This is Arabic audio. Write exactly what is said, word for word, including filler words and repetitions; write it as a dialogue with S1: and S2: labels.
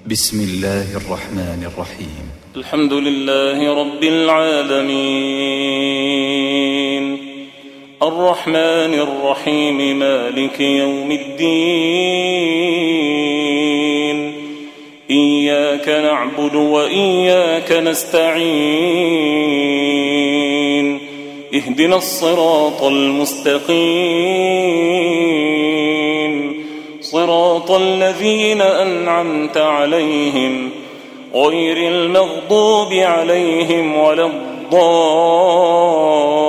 S1: بسم الله الرحمن الرحيم.
S2: الحمد لله رب العالمين الرحمن الرحيم مالك يوم الدين إياك نعبد وإياك نستعين اهدنا الصراط المستقيم صراط الذين أنعمت عليهم غير المغضوب عليهم ولا الضالين